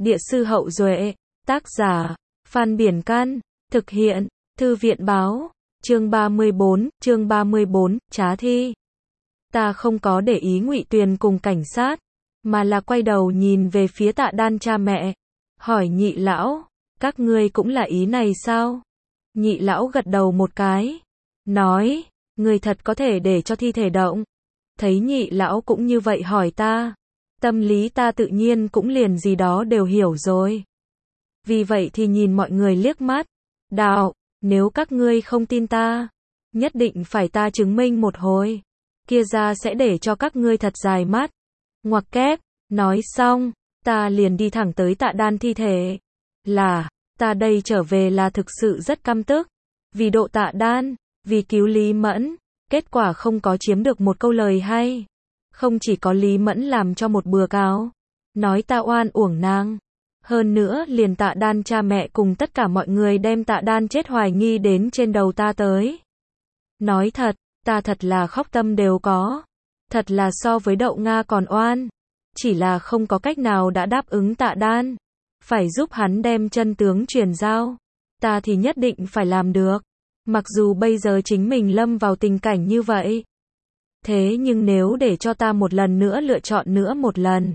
Địa sư Hậu Duệ, tác giả, Phan Biển Căn, thực hiện, Thư viện Báo, chương 34, trá thi. Ta không có để ý Ngụy Tuyền cùng cảnh sát, mà là quay đầu nhìn về phía Tạ Đan cha mẹ, hỏi Nhị lão, các ngươi cũng là ý này sao? Nhị lão gật đầu một cái, nói, người thật có thể để cho thi thể động. Thấy Nhị lão cũng như vậy hỏi ta, tâm lý ta tự nhiên cũng liền gì đó đều hiểu rồi. Vì vậy thì nhìn mọi người liếc mắt, đạo, nếu các ngươi không tin ta, nhất định phải ta chứng minh một hồi, kia ra sẽ để cho các ngươi thật dài mắt. Ngoặc kép, nói xong, ta liền đi thẳng tới Tạ Đan thi thể. Là, ta đây trở về là thực sự rất căm tức, vì độ Tạ Đan, vì cứu Lý Mẫn, kết quả không có chiếm được một câu lời hay. Không chỉ có Lý Mẫn làm cho một bừa cáo, nói ta oan uổng nàng. Hơn nữa liền Tạ Đan cha mẹ cùng tất cả mọi người đem Tạ Đan chết hoài nghi đến trên đầu ta tới. Nói thật, ta thật là khóc tâm đều có. Thật là so với Đậu Nga còn oan. Chỉ là không có cách nào đã đáp ứng Tạ Đan. Phải giúp hắn đem chân tướng truyền giao. Ta thì nhất định phải làm được. Mặc dù bây giờ chính mình lâm vào tình cảnh như vậy. Thế nhưng nếu để cho ta một lần nữa lựa chọn nữa một lần,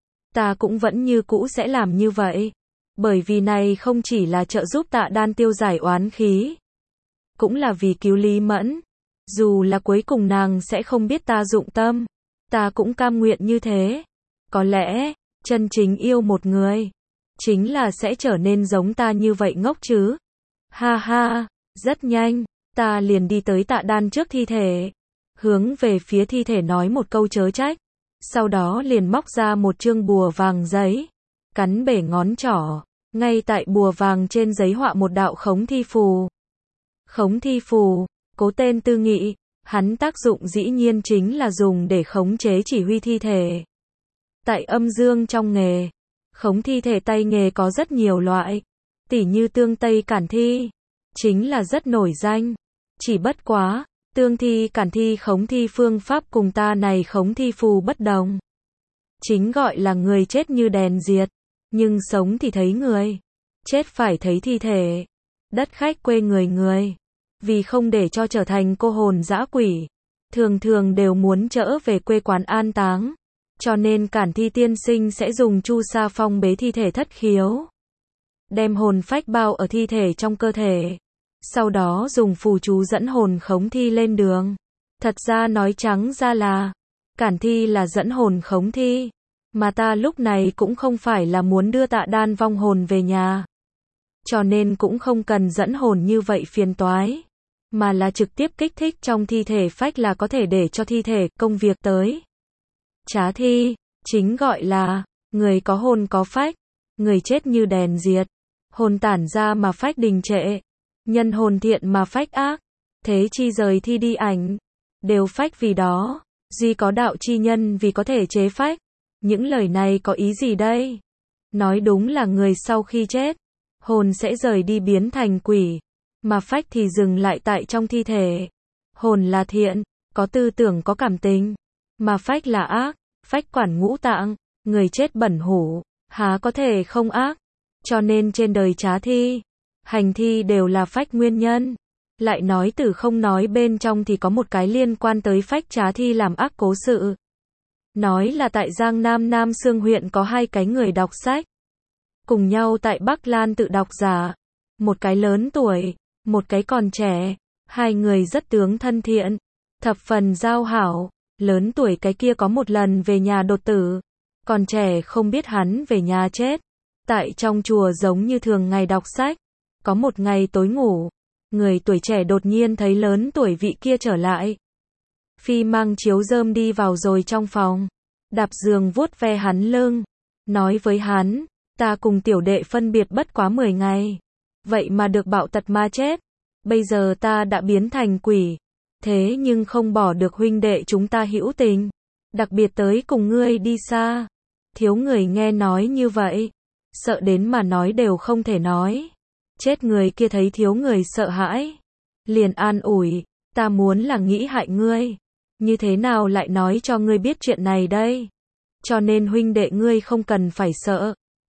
ta cũng vẫn như cũ sẽ làm như vậy. Bởi vì này không chỉ là trợ giúp Tạ Đan tiêu giải oán khí, cũng là vì cứu Lý Mẫn. Dù là cuối cùng nàng sẽ không biết ta dụng tâm, ta cũng cam nguyện như thế. Có lẽ, chân chính yêu một người, chính là sẽ trở nên giống ta như vậy ngốc chứ. Ha ha, rất nhanh, ta liền đi tới Tạ Đan trước thi thể, hướng về phía thi thể nói một câu chớ trách. Sau đó liền móc ra một chương bùa vàng giấy, cắn bể ngón trỏ, ngay tại bùa vàng trên giấy họa một đạo khống thi phù. Khống thi phù, cố tên tư nghị, hắn tác dụng dĩ nhiên chính là dùng để khống chế chỉ huy thi thể. Tại âm dương trong nghề, khống thi thể tay nghề có rất nhiều loại, tỉ như tương tây cản thi, chính là rất nổi danh. Chỉ bất quá, tương thi cản thi khống thi phương pháp cùng ta này khống thi phù bất đồng. Chính gọi là người chết như đèn diệt, nhưng sống thì thấy người, chết phải thấy thi thể. Đất khách quê người, vì không để cho trở thành cô hồn dã quỷ, thường thường đều muốn trở về quê quán an táng. Cho nên cản thi tiên sinh sẽ dùng chu sa phong bế thi thể thất khiếu, đem hồn phách bao ở thi thể trong cơ thể. Sau đó dùng phù chú dẫn hồn khống thi lên đường. Thật ra nói trắng ra là, cản thi là dẫn hồn khống thi. Mà ta lúc này cũng không phải là muốn đưa Tạ Đan vong hồn về nhà. Cho nên cũng không cần dẫn hồn như vậy phiền toái. Mà là trực tiếp kích thích trong thi thể phách là có thể để cho thi thể công việc tới. Trá thi, chính gọi là, người có hồn có phách. Người chết như đèn diệt. Hồn tản ra mà phách đình trệ. Nhân hồn thiện mà phách ác, thế chi rời thi đi ảnh, đều phách vì đó, duy có đạo chi nhân vì có thể chế phách. Những lời này có ý gì đây? Nói đúng là người sau khi chết, hồn sẽ rời đi biến thành quỷ, mà phách thì dừng lại tại trong thi thể. Hồn là thiện, có tư tưởng có cảm tình, mà phách là ác, phách quản ngũ tạng, người chết bẩn hủ, há có thể không ác. Cho nên trên đời trá thi, hành thi đều là phách nguyên nhân. Lại nói từ không nói bên trong thì có một cái liên quan tới phách trá thi làm ác cố sự. Nói là tại Giang Nam Nam Xương huyện có hai cái người đọc sách, cùng nhau tại Bắc Lan tự đọc giả. Một cái lớn tuổi, một cái còn trẻ. Hai người rất tướng thân thiện, thập phần giao hảo. Lớn tuổi cái kia có một lần về nhà đột tử, còn trẻ không biết hắn về nhà chết. Tại trong chùa giống như thường ngày đọc sách. Có một ngày tối ngủ, người tuổi trẻ đột nhiên thấy lớn tuổi vị kia trở lại. Phi mang chiếu rơm đi vào rồi trong phòng, đạp giường vuốt ve hắn lưng, nói với hắn, ta cùng tiểu đệ phân biệt bất quá 10 ngày, vậy mà được bạo tật ma chết. Bây giờ ta đã biến thành quỷ, thế nhưng không bỏ được huynh đệ chúng ta hữu tình, đặc biệt tới cùng ngươi đi xa. Thiếu người nghe nói như vậy, sợ đến mà nói đều không thể nói. Chết người kia thấy thiếu người sợ hãi, liền an ủi, ta muốn là nghĩ hại ngươi, như thế nào lại nói cho ngươi biết chuyện này đây? Cho nên huynh đệ ngươi không cần phải sợ,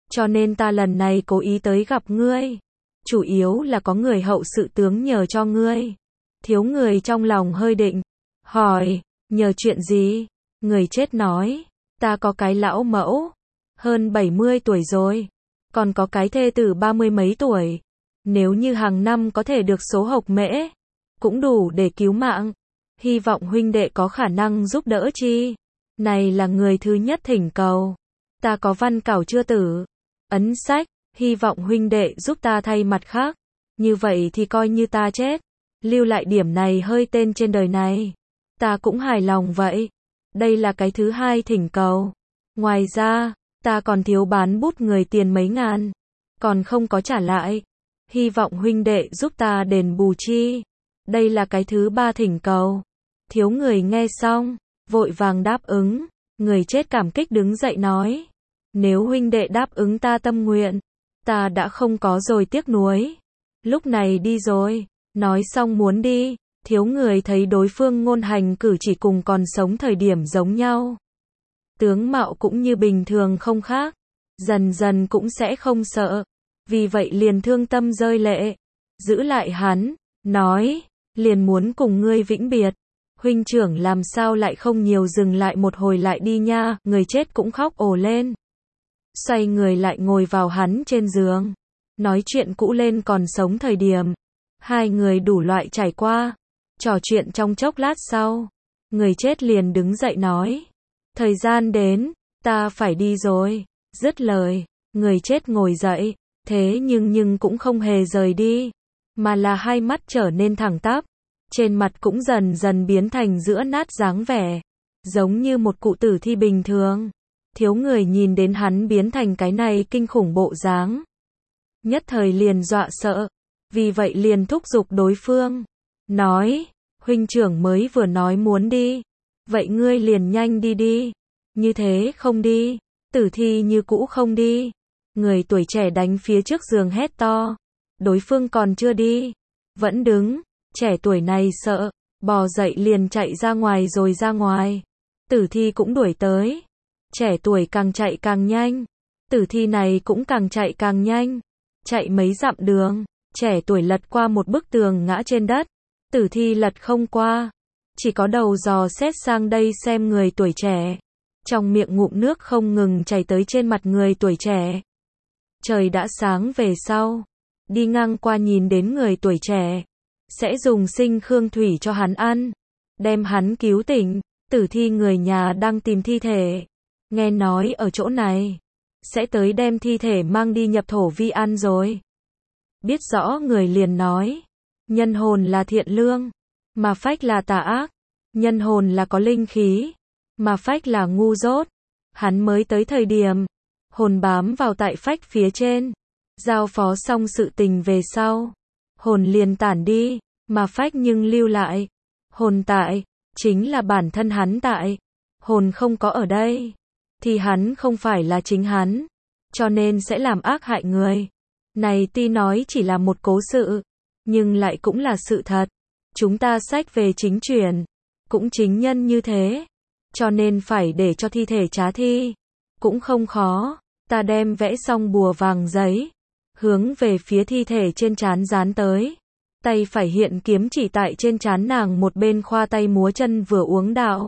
cho nên ta lần này cố ý tới gặp ngươi. Chủ yếu là có người hậu sự tướng nhờ cho ngươi. Thiếu người trong lòng hơi định, hỏi, nhờ chuyện gì? Người chết nói, ta có cái lão mẫu, hơn 70 tuổi rồi, còn có cái thê tử 30 mấy tuổi. Nếu như hàng năm có thể được số hộc mễ, cũng đủ để cứu mạng. Hy vọng huynh đệ có khả năng giúp đỡ chi. Này là người thứ nhất thỉnh cầu. Ta có văn cảo chưa tử. Ấn sách, hy vọng huynh đệ giúp ta thay mặt khác. Như vậy thì coi như ta chết. Lưu lại điểm này hơi tên trên đời này. Ta cũng hài lòng vậy. Đây là cái thứ hai thỉnh cầu. Ngoài ra, ta còn thiếu bán bút người tiền mấy ngàn. Còn không có trả lại. Hy vọng huynh đệ giúp ta đền bù chi. Đây là cái thứ ba thỉnh cầu. Thiếu người nghe xong, vội vàng đáp ứng. Người chết cảm kích đứng dậy nói. Nếu huynh đệ đáp ứng ta tâm nguyện, ta đã không có rồi tiếc nuối. Lúc này đi rồi. Nói xong muốn đi. Thiếu người thấy đối phương ngôn hành cử chỉ cùng còn sống thời điểm giống nhau. Tướng mạo cũng như bình thường không khác. Dần dần cũng sẽ không sợ. Vì vậy liền thương tâm rơi lệ. Giữ lại hắn. Nói. Liền muốn cùng ngươi vĩnh biệt. Huynh trưởng làm sao lại không nhiều dừng lại một hồi lại đi nha. Người chết cũng khóc ồ lên. Xoay người lại ngồi vào hắn trên giường. Nói chuyện cũ lên còn sống thời điểm. Hai người đủ loại trải qua. Trò chuyện trong chốc lát sau. Người chết liền đứng dậy nói. Thời gian đến, ta phải đi rồi. Dứt lời, người chết ngồi dậy. Thế nhưng cũng không hề rời đi. Mà là hai mắt trở nên thẳng tắp. Trên mặt cũng dần dần biến thành giữa nát dáng vẻ. Giống như một cụ tử thi bình thường. Thiếu người nhìn đến hắn biến thành cái này kinh khủng bộ dáng. Nhất thời liền dọa sợ. Vì vậy liền thúc giục đối phương. Nói, huynh trưởng mới vừa nói muốn đi. Vậy ngươi liền nhanh đi đi. Như thế không đi. Tử thi như cũ không đi. Người tuổi trẻ đánh phía trước giường hét to. Đối phương còn chưa đi. Vẫn đứng. Trẻ tuổi này sợ. Bò dậy liền chạy ra ngoài rồi ra ngoài. Tử thi cũng đuổi tới. Trẻ tuổi càng chạy càng nhanh. Tử thi này cũng càng chạy càng nhanh. Chạy mấy dặm đường. Trẻ tuổi lật qua một bức tường ngã trên đất. Tử thi lật không qua. Chỉ có đầu dò xét sang đây xem người tuổi trẻ. Trong miệng ngụm nước không ngừng chảy tới trên mặt người tuổi trẻ. Trời đã sáng về sau. Đi ngang qua nhìn đến người tuổi trẻ. Sẽ dùng sinh khương thủy cho hắn ăn. Đem hắn cứu tỉnh. Tử thi người nhà đang tìm thi thể. Nghe nói ở chỗ này. Sẽ tới đem thi thể mang đi nhập thổ vi ăn rồi. Biết rõ người liền nói. Nhân hồn là thiện lương. Mà phách là tà ác. Nhân hồn là có linh khí. Mà phách là ngu dốt. Hắn mới tới thời điểm. Hồn bám vào tại phách phía trên. Giao phó xong sự tình về sau. Hồn liền tản đi. Mà phách nhưng lưu lại. Hồn tại. Chính là bản thân hắn tại. Hồn không có ở đây. Thì hắn không phải là chính hắn. Cho nên sẽ làm ác hại người. Này tuy nói chỉ là một cố sự. Nhưng lại cũng là sự thật. Chúng ta sách về chính truyền. Cũng chính nhân như thế. Cho nên phải để cho thi thể trá thi. Cũng không khó. Ta đem vẽ xong bùa vàng giấy. Hướng về phía thi thể trên trán dán tới. Tay phải hiện kiếm chỉ tại trên trán nàng một bên khoa tay múa chân vừa uống đạo.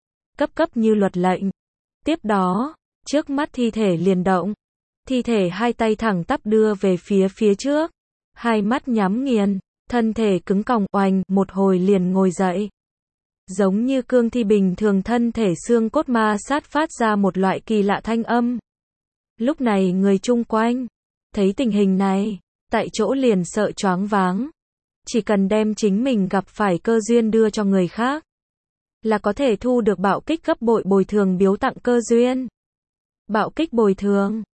Cấp như luật lệnh. Tiếp đó, trước mắt thi thể liền động. Thi thể hai tay thẳng tắp đưa về phía trước. Hai mắt nhắm nghiền. Thân thể cứng còng oành một hồi liền ngồi dậy. Giống như cương thi bình thường thân thể xương cốt ma sát phát ra một loại kỳ lạ thanh âm. Lúc này người chung quanh. Thấy tình hình này. Tại chỗ liền sợ choáng váng. Chỉ cần đem chính mình gặp phải cơ duyên đưa cho người khác. Là có thể thu được bạo kích gấp bội bồi thường biếu tặng cơ duyên. Bạo kích bồi thường.